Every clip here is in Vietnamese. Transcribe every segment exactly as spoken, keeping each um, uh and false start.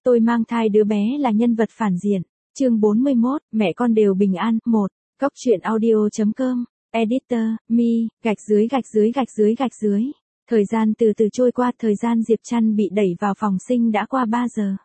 Tôi mang thai đứa bé là nhân vật phản diện. Chương bốn mươi mốt, mẹ con đều bình an. một. Cóc truyện audio.com. Editor, Mi, gạch dưới gạch dưới gạch dưới gạch dưới. Thời gian từ từ trôi qua, thời gian Diệp Trăn bị đẩy vào phòng sinh đã qua ba giờ.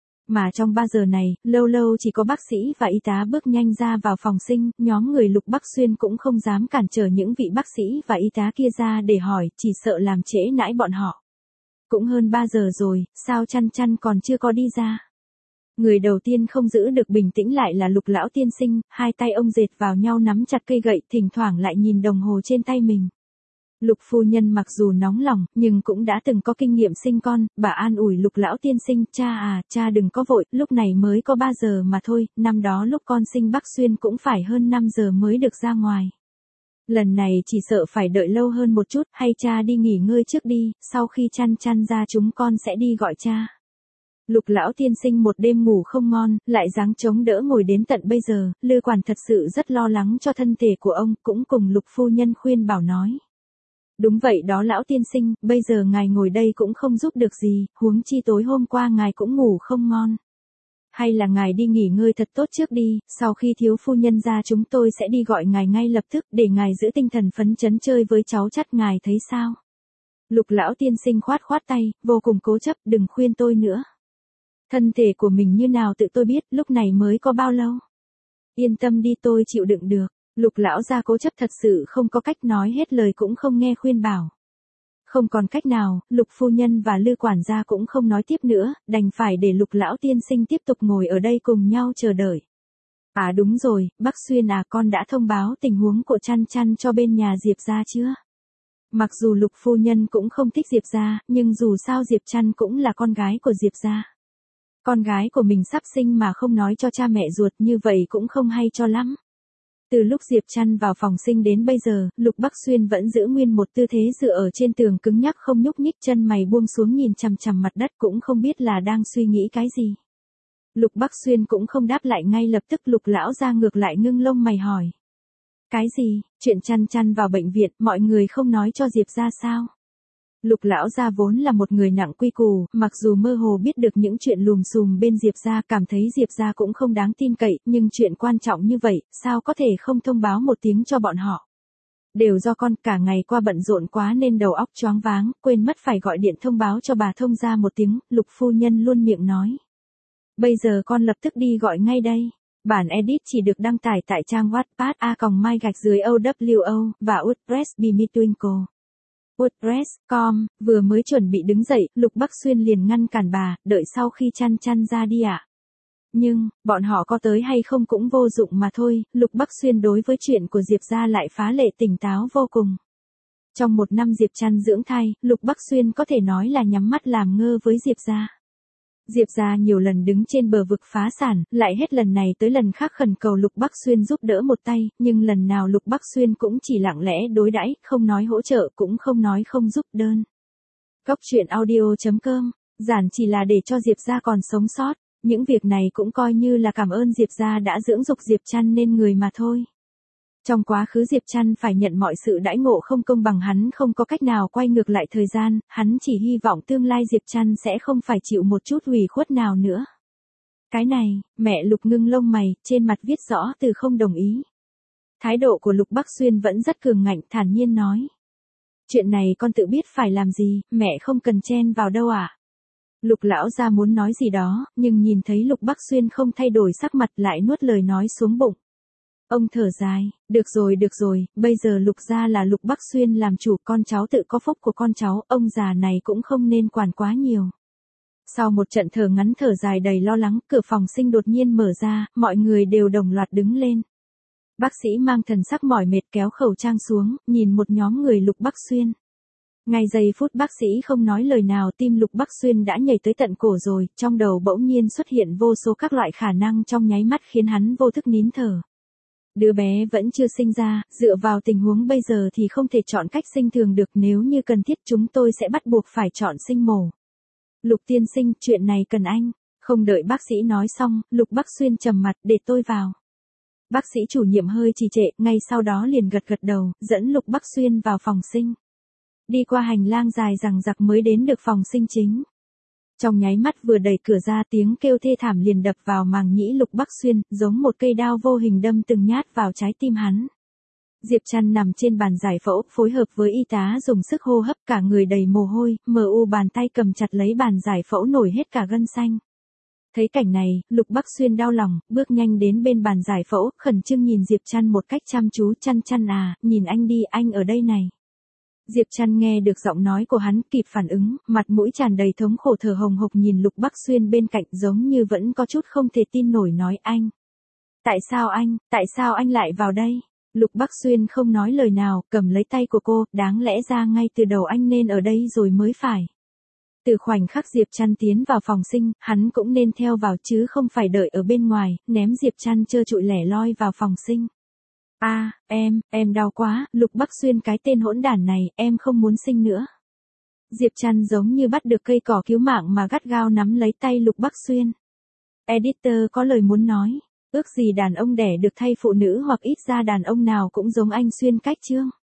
Mà trong ba giờ này, lâu lâu chỉ có bác sĩ và y tá bước nhanh ra vào phòng sinh, nhóm người Lục Bắc Xuyên cũng không dám cản trở những vị bác sĩ và y tá kia ra để hỏi, chỉ sợ làm trễ nãi bọn họ. Cũng hơn ba giờ rồi, sao Trăn Trăn còn chưa có đi ra? Người đầu tiên không giữ được bình tĩnh lại là Lục lão tiên sinh, hai tay ông dệt vào nhau nắm chặt cây gậy, thỉnh thoảng lại nhìn đồng hồ trên tay mình. Lục phu nhân mặc dù nóng lòng, nhưng cũng đã từng có kinh nghiệm sinh con, bà an ủi Lục lão tiên sinh, cha à, cha đừng có vội, lúc này mới có ba giờ mà thôi, năm đó lúc con sinh Bắc Xuyên cũng phải hơn năm giờ mới được ra ngoài. Lần này chỉ sợ phải đợi lâu hơn một chút, hay cha đi nghỉ ngơi trước đi, sau khi Trăn Trăn ra chúng con sẽ đi gọi cha. Lục lão tiên sinh một đêm ngủ không ngon, lại giáng chống đỡ ngồi đến tận bây giờ, Lư quản thật sự rất lo lắng cho thân thể của ông, cũng cùng Lục phu nhân khuyên bảo nói. Đúng vậy đó lão tiên sinh, bây giờ ngài ngồi đây cũng không giúp được gì, huống chi tối hôm qua ngài cũng ngủ không ngon. Hay là ngài đi nghỉ ngơi thật tốt trước đi, sau khi thiếu phu nhân ra chúng tôi sẽ đi gọi ngài ngay lập tức để ngài giữ tinh thần phấn chấn chơi với cháu chắt, ngài thấy sao? Lục lão tiên sinh khoát khoát tay, vô cùng cố chấp, đừng khuyên tôi nữa. Thân thể của mình như nào tự tôi biết, lúc này mới có bao lâu. Yên tâm đi, tôi chịu đựng được. Lục lão gia cố chấp thật sự không có cách, nói hết lời cũng không nghe khuyên bảo. Không còn cách nào, Lục phu nhân và Lư quản gia cũng không nói tiếp nữa, đành phải để Lục lão tiên sinh tiếp tục ngồi ở đây cùng nhau chờ đợi. À đúng rồi, bác Xuyên à, con đã thông báo tình huống của Trăn Trăn cho bên nhà Diệp gia chưa? Mặc dù Lục phu nhân cũng không thích Diệp gia, nhưng dù sao Diệp Trăn cũng là con gái của Diệp gia. Con gái của mình sắp sinh mà không nói cho cha mẹ ruột như vậy cũng không hay cho lắm. Từ lúc Diệp Trăn vào phòng sinh đến bây giờ, Lục Bắc Xuyên vẫn giữ nguyên một tư thế dựa ở trên tường cứng nhắc không nhúc nhích, chân mày buông xuống nhìn chằm chằm mặt đất, cũng không biết là đang suy nghĩ cái gì. Lục Bắc Xuyên cũng không đáp lại ngay lập tức, Lục lão ra ngược lại ngưng lông mày hỏi. Cái gì, chuyện Trăn Trăn vào bệnh viện, mọi người không nói cho Diệp ra sao? Lục lão gia vốn là một người nặng quy củ, mặc dù mơ hồ biết được những chuyện lùm xùm bên Diệp gia, cảm thấy Diệp gia cũng không đáng tin cậy, nhưng chuyện quan trọng như vậy, sao có thể không thông báo một tiếng cho bọn họ. Đều do con cả ngày qua bận rộn quá nên đầu óc choáng váng, quên mất phải gọi điện thông báo cho bà thông gia một tiếng, Lục phu nhân luôn miệng nói. Bây giờ con lập tức đi gọi ngay đây. Bản edit chỉ được đăng tải tại trang Wattpad a còng my gạch dưới o w o và WordPress by Mitwinkle. WordPress chấm com, vừa mới chuẩn bị đứng dậy, Lục Bắc Xuyên liền ngăn cản bà, đợi sau khi Trăn Trăn ra đi ạ. À? Nhưng, bọn họ có tới hay không cũng vô dụng mà thôi, Lục Bắc Xuyên đối với chuyện của Diệp gia lại phá lệ tỉnh táo vô cùng. Trong một năm Diệp Trăn dưỡng thai, Lục Bắc Xuyên có thể nói là nhắm mắt làm ngơ với Diệp gia. Diệp gia nhiều lần đứng trên bờ vực phá sản, lại hết lần này tới lần khác khẩn cầu Lục Bắc Xuyên giúp đỡ một tay, nhưng lần nào Lục Bắc Xuyên cũng chỉ lặng lẽ đối đãi, không nói hỗ trợ cũng không nói không giúp đơn. Cóc truyện audio.com, giản chỉ là để cho Diệp gia còn sống sót, những việc này cũng coi như là cảm ơn Diệp gia đã dưỡng dục Diệp Trăn nên người mà thôi. Trong quá khứ Diệp Trăn phải nhận mọi sự đãi ngộ không công bằng, hắn không có cách nào quay ngược lại thời gian, hắn chỉ hy vọng tương lai Diệp Trăn sẽ không phải chịu một chút ủy khuất nào nữa. Cái này, mẹ Lục ngưng lông mày, trên mặt viết rõ từ không đồng ý. Thái độ của Lục Bắc Xuyên vẫn rất cường ngạnh, thản nhiên nói. Chuyện này con tự biết phải làm gì, mẹ không cần chen vào đâu ạ. À? Lục lão gia muốn nói gì đó, nhưng nhìn thấy Lục Bắc Xuyên không thay đổi sắc mặt lại nuốt lời nói xuống bụng. Ông thở dài, được rồi được rồi, bây giờ Lục gia là Lục Bắc Xuyên làm chủ, con cháu tự có phúc của con cháu, ông già này cũng không nên quản quá nhiều. Sau một trận thở ngắn thở dài đầy lo lắng, cửa phòng sinh đột nhiên mở ra, mọi người đều đồng loạt đứng lên. Bác sĩ mang thần sắc mỏi mệt kéo khẩu trang xuống, nhìn một nhóm người Lục Bắc Xuyên. Ngay giây phút bác sĩ không nói lời nào, tim Lục Bắc Xuyên đã nhảy tới tận cổ rồi, trong đầu bỗng nhiên xuất hiện vô số các loại khả năng trong nháy mắt khiến hắn vô thức nín thở. Đứa bé vẫn chưa sinh ra, dựa vào tình huống bây giờ thì không thể chọn cách sinh thường được, nếu như cần thiết chúng tôi sẽ bắt buộc phải chọn sinh mổ. Lục tiên sinh, chuyện này cần anh. Không đợi bác sĩ nói xong, Lục Bắc Xuyên trầm mặt, để tôi vào. Bác sĩ chủ nhiệm hơi trì trệ, ngay sau đó liền gật gật đầu, dẫn Lục Bắc Xuyên vào phòng sinh. Đi qua hành lang dài dằng dặc mới đến được phòng sinh chính. Trong nháy mắt vừa đẩy cửa ra tiếng kêu thê thảm liền đập vào màng nhĩ Lục Bắc Xuyên, giống một cây đao vô hình đâm từng nhát vào trái tim hắn. Diệp Trăn nằm trên bàn giải phẫu, phối hợp với y tá dùng sức hô hấp, cả người đầy mồ hôi, mờ u bàn tay cầm chặt lấy bàn giải phẫu nổi hết cả gân xanh. Thấy cảnh này, Lục Bắc Xuyên đau lòng, bước nhanh đến bên bàn giải phẫu, khẩn trương nhìn Diệp Trăn một cách chăm chú. Trăn Trăn à, nhìn anh đi, anh ở đây này. Diệp Trăn nghe được giọng nói của hắn, kịp phản ứng, mặt mũi tràn đầy thống khổ thở hồng hộc nhìn Lục Bắc Xuyên bên cạnh, giống như vẫn có chút không thể tin nổi, nói anh. Tại sao anh, tại sao anh lại vào đây? Lục Bắc Xuyên không nói lời nào, cầm lấy tay của cô, đáng lẽ ra ngay từ đầu anh nên ở đây rồi mới phải. Từ khoảnh khắc Diệp Trăn tiến vào phòng sinh, hắn cũng nên theo vào chứ không phải đợi ở bên ngoài, ném Diệp Trăn trơ trụi lẻ loi vào phòng sinh. A, à, em, em đau quá, Lục Bắc Xuyên cái tên hỗn đản này, em không muốn sinh nữa. Diệp Trăn giống như bắt được cây cỏ cứu mạng mà gắt gao nắm lấy tay Lục Bắc Xuyên. Editor có lời muốn nói, ước gì đàn ông đẻ được thay phụ nữ hoặc ít ra đàn ông nào cũng giống anh Xuyên cách chương.